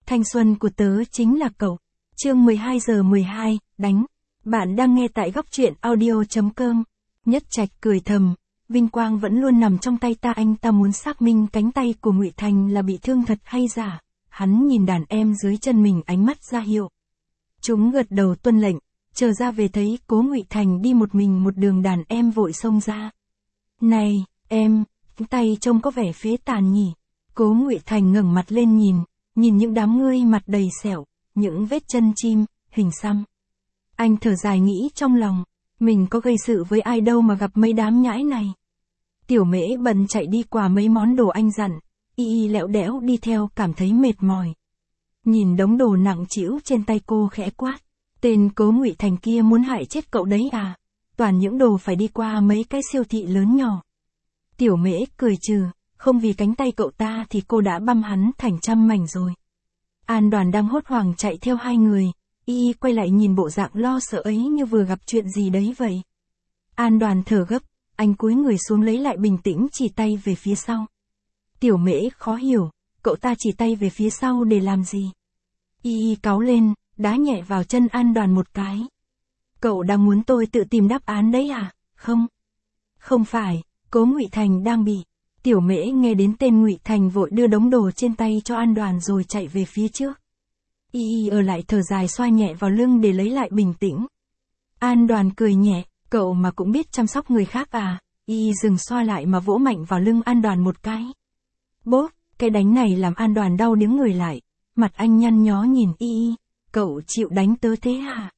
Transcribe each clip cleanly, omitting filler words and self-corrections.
Thanh xuân của tớ chính là cậu. Chương 12:12, đánh. Bạn đang nghe tại góc truyện audio.com. Nhất Trạch cười thầm, vinh quang vẫn luôn nằm trong tay ta, anh ta muốn xác minh cánh tay của Ngụy Thành là bị thương thật hay giả. Hắn nhìn đàn em dưới chân mình, ánh mắt ra hiệu. Chúng gật đầu tuân lệnh, chờ ra về thấy Cố Ngụy Thành đi một mình một đường, đàn em vội xông ra. Này, em, tay trông có vẻ phế tàn nhỉ? Cố Ngụy Thành ngẩng mặt lên nhìn những đám ngươi mặt đầy sẹo, những vết chân chim, hình xăm. Anh thở dài nghĩ trong lòng, mình có gây sự với ai đâu mà gặp mấy đám nhãi này. Tiểu Mễ bận chạy đi qua mấy món đồ anh dặn, y lẹo đẽo đi theo, cảm thấy mệt mỏi. Nhìn đống đồ nặng trĩu trên tay cô khẽ quát, tên Cố Ngụy Thành kia muốn hại chết cậu đấy à? Toàn những đồ phải đi qua mấy cái siêu thị lớn nhỏ. Tiểu Mễ cười trừ, không vì cánh tay cậu ta thì cô đã băm hắn thành trăm mảnh rồi. An Đoàn đang hốt hoảng chạy theo hai người, y quay lại nhìn bộ dạng lo sợ ấy như vừa gặp chuyện gì đấy vậy. An Đoàn thở gấp, anh cúi người xuống lấy lại bình tĩnh, chỉ tay về phía sau. Tiểu Mễ khó hiểu, cậu ta chỉ tay về phía sau để làm gì? Y cáu lên, đá nhẹ vào chân An Đoàn một cái. Cậu đang muốn tôi tự tìm đáp án đấy à? Không. Không phải, Cố Ngụy Thành đang bị. Tiểu Mễ nghe đến tên Ngụy Thành vội đưa đống đồ trên tay cho An Đoàn rồi chạy về phía trước. Y ở lại thở dài, xoa nhẹ vào lưng để lấy lại bình tĩnh. An Đoàn cười nhẹ, cậu mà cũng biết chăm sóc người khác à? Y dừng xoa lại mà vỗ mạnh vào lưng An Đoàn một cái. Bốp, cái đánh này làm An Đoàn đau đứng người lại. Mặt anh nhăn nhó nhìn Y, cậu chịu đánh tớ thế hả?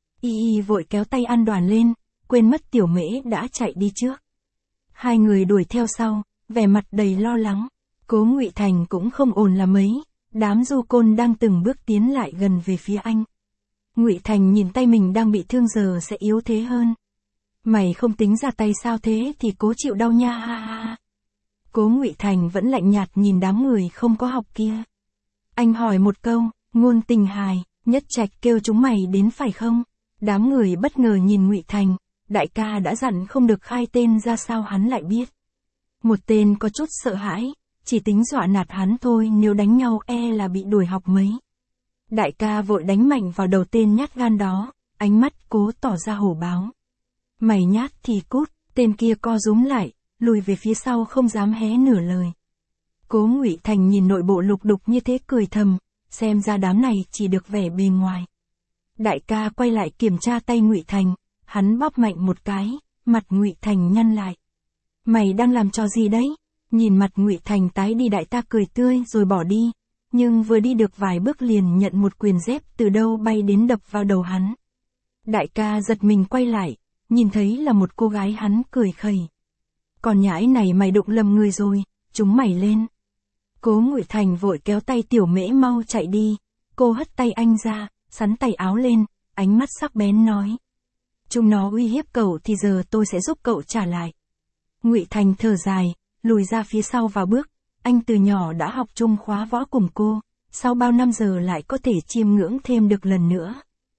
Y vội kéo tay An Đoàn lên, quên mất Tiểu Mễ đã chạy đi trước. Hai người đuổi theo sau, vẻ mặt đầy lo lắng. Cố Ngụy Thành cũng không ổn là mấy, đám du côn đang từng bước tiến lại gần về phía anh. Ngụy Thành nhìn tay mình đang bị thương giờ sẽ yếu thế hơn. Mày không tính ra tay sao thế thì cố chịu đau nha ha ha. Cố Ngụy Thành vẫn lạnh nhạt nhìn đám người không có học kia. Anh hỏi một câu, ngôn tình hài, Nhất Trạch kêu chúng mày đến phải không? Đám người bất ngờ nhìn Ngụy Thành, đại ca đã dặn không được khai tên ra sao hắn lại biết. Một tên có chút sợ hãi, chỉ tính dọa nạt hắn thôi, nếu đánh nhau e là bị đuổi học mấy. Đại ca vội đánh mạnh vào đầu tên nhát gan đó, ánh mắt cố tỏ ra hổ báo. Mày nhát thì cút, tên kia co rúm lại, lùi về phía sau không dám hé nửa lời. Cố Ngụy Thành nhìn nội bộ lục đục như thế cười thầm, xem ra đám này chỉ được vẻ bề ngoài. Đại ca quay lại kiểm tra tay Ngụy Thành, hắn bóp mạnh một cái, mặt Ngụy Thành nhăn lại. Mày đang làm trò gì đấy? Nhìn mặt Ngụy Thành tái đi, đại ta cười tươi rồi bỏ đi, nhưng vừa đi được vài bước liền nhận một quyền dép từ đâu bay đến đập vào đầu hắn. Đại ca giật mình quay lại, nhìn thấy là một cô gái, hắn cười khẩy. Còn nhãi này mày đụng lầm người rồi, chúng mày lên. Cố Ngụy Thành vội kéo tay Tiểu Mễ mau chạy đi, cô hất tay anh ra, sắn tay áo lên, ánh mắt sắc bén nói. Chúng nó uy hiếp cậu thì giờ tôi sẽ giúp cậu trả lại. Ngụy Thành thở dài, lùi ra phía sau vài bước, anh từ nhỏ đã học chung khóa võ cùng cô, sau bao năm giờ lại có thể chiêm ngưỡng thêm được lần nữa.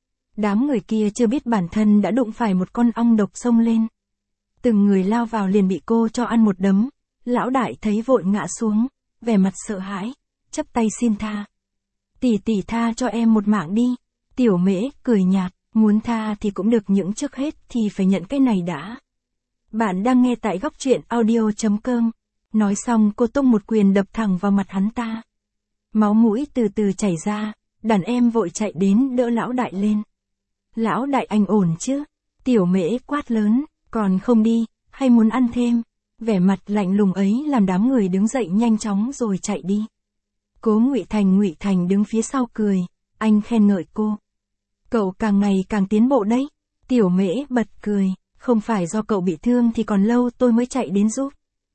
Đám người kia chưa biết bản thân đã đụng phải một con ong độc xông lên. Từng người lao vào liền bị cô cho ăn một đấm, lão đại thấy vội ngã xuống, vẻ mặt sợ hãi, chắp tay xin tha. Tỷ tỷ tha cho em một mạng đi. Tiểu Mễ cười nhạt, muốn tha thì cũng được, những trước hết thì phải nhận cái này đã. Bạn đang nghe tại góc truyện audio.com. Nói xong cô tung một quyền đập thẳng vào mặt hắn ta. Máu mũi từ từ chảy ra, đàn em vội chạy đến đỡ lão đại lên. Lão đại anh ổn chứ? Tiểu Mễ quát lớn, còn không đi, hay muốn ăn thêm? Vẻ mặt lạnh lùng ấy làm đám người đứng dậy nhanh chóng rồi chạy đi. Cố Ngụy Thành đứng phía sau cười, anh khen ngợi cô. Cậu càng ngày càng tiến bộ đấy. Tiểu Mễ bật cười, không phải do cậu bị thương thì còn lâu tôi mới chạy đến giúp.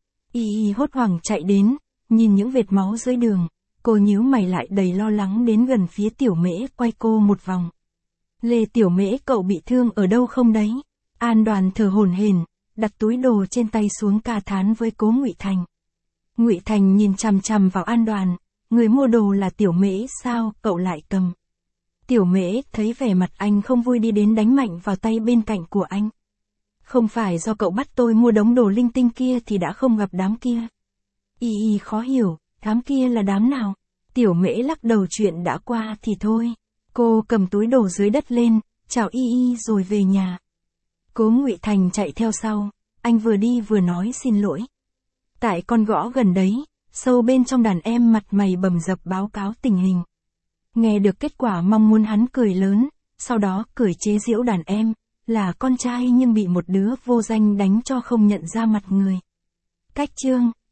Y hốt hoảng chạy đến, nhìn những vệt máu dưới đường, cô nhíu mày lại đầy lo lắng đến gần phía Tiểu Mễ, quay cô một vòng. Lê Tiểu Mễ, cậu bị thương ở đâu không đấy? An Đoàn thở hổn hển, đặt túi đồ trên tay xuống ca thán với Cố Ngụy Thành. Ngụy Thành nhìn chằm chằm vào An Đoàn, người mua đồ là Tiểu Mễ sao, cậu lại cầm. Tiểu Mễ thấy vẻ mặt anh không vui đi đến đánh mạnh vào tay bên cạnh của anh. Không phải do cậu bắt tôi mua đống đồ linh tinh kia thì đã không gặp đám kia. Y khó hiểu, đám kia là đám nào? Tiểu Mễ lắc đầu, chuyện đã qua thì thôi. Cô cầm túi đồ dưới đất lên, chào Y Y rồi về nhà. Cố Ngụy Thành chạy theo sau, anh vừa đi vừa nói xin lỗi. Tại con gõ gần đấy, sâu bên trong đàn em mặt mày bầm dập báo cáo tình hình. Nghe được kết quả mong muốn hắn cười lớn, sau đó cười chế giễu đàn em, là con trai nhưng bị một đứa vô danh đánh cho không nhận ra mặt người. Cách chương